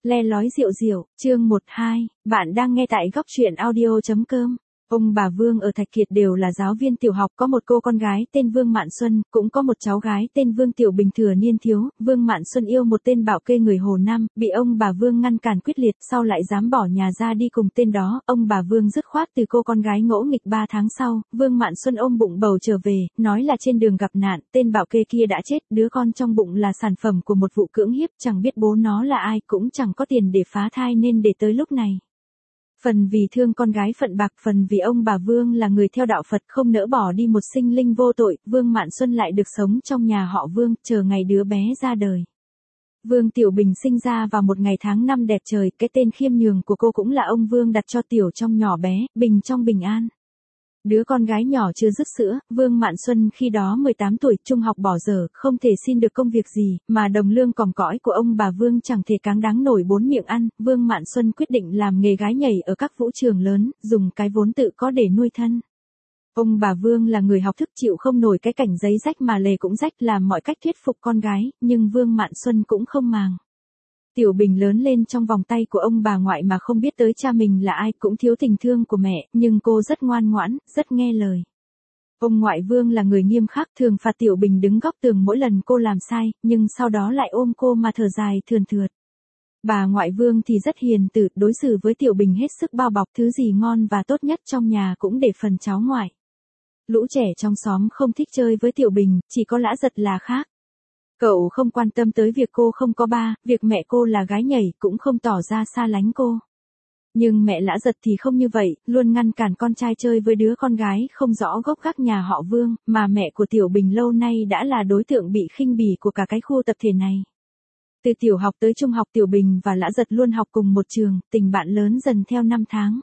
Le lói rượu rượu, chương 12, bạn đang nghe tại góc truyện audio.com. Ông bà Vương ở Thạch Kiệt đều là giáo viên tiểu học, có một cô con gái tên Vương Mạn Xuân, cũng có một cháu gái tên Vương Tiểu Bình thừa niên thiếu. Vương Mạn Xuân yêu một tên bảo kê người Hồ Nam, bị ông bà Vương ngăn cản quyết liệt, sau lại dám bỏ nhà ra đi cùng tên đó. Ông bà Vương dứt khoát từ cô con gái ngỗ nghịch 3 tháng sau, Vương Mạn Xuân ôm bụng bầu trở về, nói là trên đường gặp nạn, tên bảo kê kia đã chết, đứa con trong bụng là sản phẩm của một vụ cưỡng hiếp, chẳng biết bố nó là ai, cũng chẳng có tiền để phá thai nên để tới lúc này. Phần vì thương con gái phận bạc, phần vì ông bà Vương là người theo đạo Phật không nỡ bỏ đi một sinh linh vô tội, Vương Mạn Xuân lại được sống trong nhà họ Vương, chờ ngày đứa bé ra đời. Vương Tiểu Bình sinh ra vào một ngày tháng năm đẹp trời, cái tên khiêm nhường của cô cũng là ông Vương đặt cho Tiểu trong nhỏ bé, Bình trong bình an. Đứa con gái nhỏ chưa dứt sữa, Vương Mạn Xuân khi đó 18 tuổi, trung học bỏ dở, không thể xin được công việc gì, mà đồng lương còm cõi của ông bà Vương chẳng thể cáng đáng nổi 4 miệng ăn. Vương Mạn Xuân quyết định làm nghề gái nhảy ở các vũ trường lớn, dùng cái vốn tự có để nuôi thân. Ông bà Vương là người học thức, chịu không nổi cái cảnh giấy rách mà lề cũng rách, làm mọi cách thuyết phục con gái, nhưng Vương Mạn Xuân cũng không màng. Tiểu Bình lớn lên trong vòng tay của ông bà ngoại mà không biết tới cha mình là ai, cũng thiếu tình thương của mẹ, nhưng cô rất ngoan ngoãn, rất nghe lời. Ông ngoại Vương là người nghiêm khắc, thường phạt Tiểu Bình đứng góc tường mỗi lần cô làm sai, nhưng sau đó lại ôm cô mà thở dài thườn thượt. Bà ngoại Vương thì rất hiền từ, đối xử với Tiểu Bình hết sức bao bọc, thứ gì ngon và tốt nhất trong nhà cũng để phần cháu ngoại. Lũ trẻ trong xóm không thích chơi với Tiểu Bình, chỉ có Lã Giật là khác. Cậu không quan tâm tới việc cô không có ba, việc mẹ cô là gái nhảy, cũng không tỏ ra xa lánh cô. Nhưng mẹ Lã Giật thì không như vậy, luôn ngăn cản con trai chơi với đứa con gái không rõ gốc gác nhà họ Vương, mà mẹ của Tiểu Bình lâu nay đã là đối tượng bị khinh bỉ của cả cái khu tập thể này. Từ tiểu học tới trung học, Tiểu Bình và Lã Giật luôn học cùng một trường, tình bạn lớn dần theo năm tháng.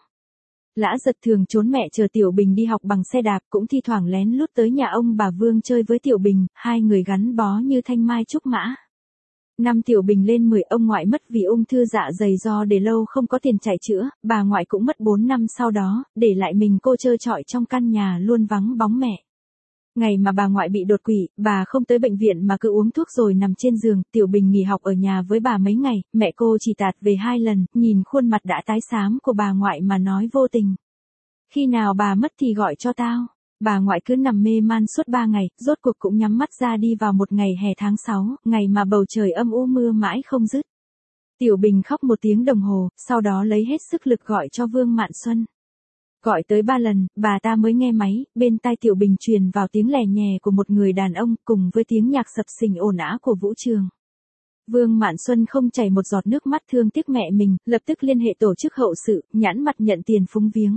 Lã Giật thường trốn mẹ chờ Tiểu Bình đi học bằng xe đạp, cũng thi thoảng lén lút tới nhà ông bà Vương chơi với Tiểu Bình, hai người gắn bó như thanh mai trúc mã. Năm Tiểu Bình lên 10, ông ngoại mất vì ung thư dạ dày do để lâu không có tiền chạy chữa, bà ngoại cũng mất 4 năm sau đó, để lại mình cô trơ trọi trong căn nhà luôn vắng bóng mẹ. Ngày mà bà ngoại bị đột quỵ, bà không tới bệnh viện mà cứ uống thuốc rồi nằm trên giường. Tiểu Bình nghỉ học ở nhà với bà mấy ngày, mẹ cô chỉ tạt về 2 lần, nhìn khuôn mặt đã tái xám của bà ngoại mà nói vô tình. Khi nào bà mất thì gọi cho tao. Bà ngoại cứ nằm mê man suốt 3 ngày, rốt cuộc cũng nhắm mắt ra đi vào một ngày hè tháng 6, ngày mà bầu trời âm u mưa mãi không dứt. Tiểu Bình khóc 1 tiếng đồng hồ, sau đó lấy hết sức lực gọi cho Vương Mạn Xuân. Gọi tới 3 lần, bà ta mới nghe máy, bên tai Tiểu Bình truyền vào tiếng lè nhè của một người đàn ông, cùng với tiếng nhạc sập sình ồn ào của vũ trường. Vương Mạn Xuân không chảy một giọt nước mắt thương tiếc mẹ mình, lập tức liên hệ tổ chức hậu sự, nhãn mặt nhận tiền phúng viếng.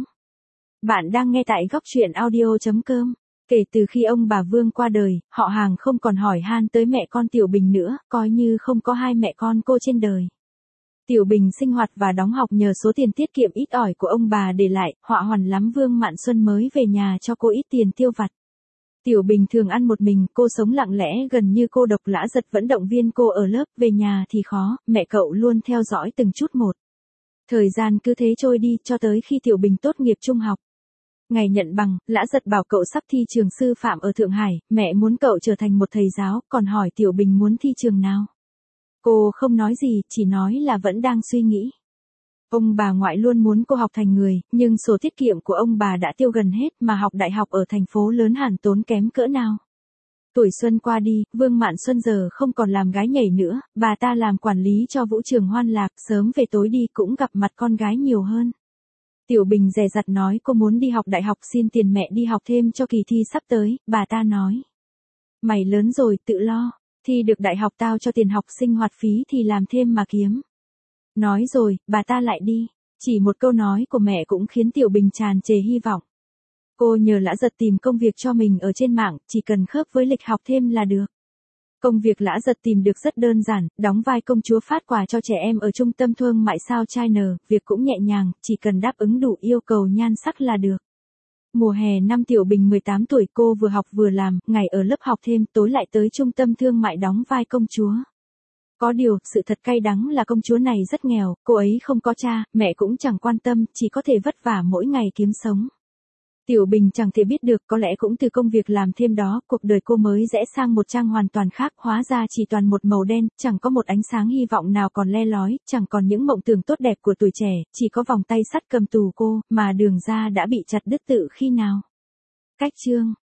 Bạn đang nghe tại góc truyện audio.com. Kể từ khi ông bà Vương qua đời, họ hàng không còn hỏi han tới mẹ con Tiểu Bình nữa, coi như không có hai mẹ con cô trên đời. Tiểu Bình sinh hoạt và đóng học nhờ số tiền tiết kiệm ít ỏi của ông bà để lại, họa hoàn lắm Vương Mạn Xuân mới về nhà cho cô ít tiền tiêu vặt. Tiểu Bình thường ăn một mình, cô sống lặng lẽ gần như cô độc. Lã Giật vẫn động viên cô ở lớp, về nhà thì khó, mẹ cậu luôn theo dõi từng chút một. Thời gian cứ thế trôi đi cho tới khi Tiểu Bình tốt nghiệp trung học. Ngày nhận bằng, Lã Giật bảo cậu sắp thi trường sư phạm ở Thượng Hải, mẹ muốn cậu trở thành một thầy giáo, còn hỏi Tiểu Bình muốn thi trường nào. Cô không nói gì, chỉ nói là vẫn đang suy nghĩ. Ông bà ngoại luôn muốn cô học thành người, nhưng sổ tiết kiệm của ông bà đã tiêu gần hết, mà học đại học ở thành phố lớn hẳn tốn kém cỡ nào. Tuổi xuân qua đi, Vương Mạn Xuân giờ không còn làm gái nhảy nữa, bà ta làm quản lý cho vũ trường Hoan Lạc, sớm về tối đi cũng gặp mặt con gái nhiều hơn. Tiểu Bình dè dặt nói cô muốn đi học đại học, xin tiền mẹ đi học thêm cho kỳ thi sắp tới. Bà ta nói: mày lớn rồi, tự lo, thi được đại học tao cho tiền học sinh hoạt phí thì làm thêm mà kiếm. Nói rồi, bà ta lại đi. Chỉ một câu nói của mẹ cũng khiến Tiểu Bình tràn trề hy vọng. Cô nhờ Lã Giật tìm công việc cho mình ở trên mạng, chỉ cần khớp với lịch học thêm là được. Công việc Lã Giật tìm được rất đơn giản, đóng vai công chúa phát quà cho trẻ em ở trung tâm thương mại South China, việc cũng nhẹ nhàng, chỉ cần đáp ứng đủ yêu cầu nhan sắc là được. Mùa hè năm Tiểu Bình 18 tuổi, cô vừa học vừa làm, ngày ở lớp học thêm, tối lại tới trung tâm thương mại đóng vai công chúa. Có điều, sự thật cay đắng là công chúa này rất nghèo, cô ấy không có cha, mẹ cũng chẳng quan tâm, chỉ có thể vất vả mỗi ngày kiếm sống. Tiểu Bình chẳng thể biết được, có lẽ cũng từ công việc làm thêm đó, cuộc đời cô mới rẽ sang một trang hoàn toàn khác, hóa ra chỉ toàn một màu đen, chẳng có một ánh sáng hy vọng nào còn le lói, chẳng còn những mộng tưởng tốt đẹp của tuổi trẻ, chỉ có vòng tay sắt cầm tù cô, mà đường ra đã bị chặt đứt tự khi nào. Cách chương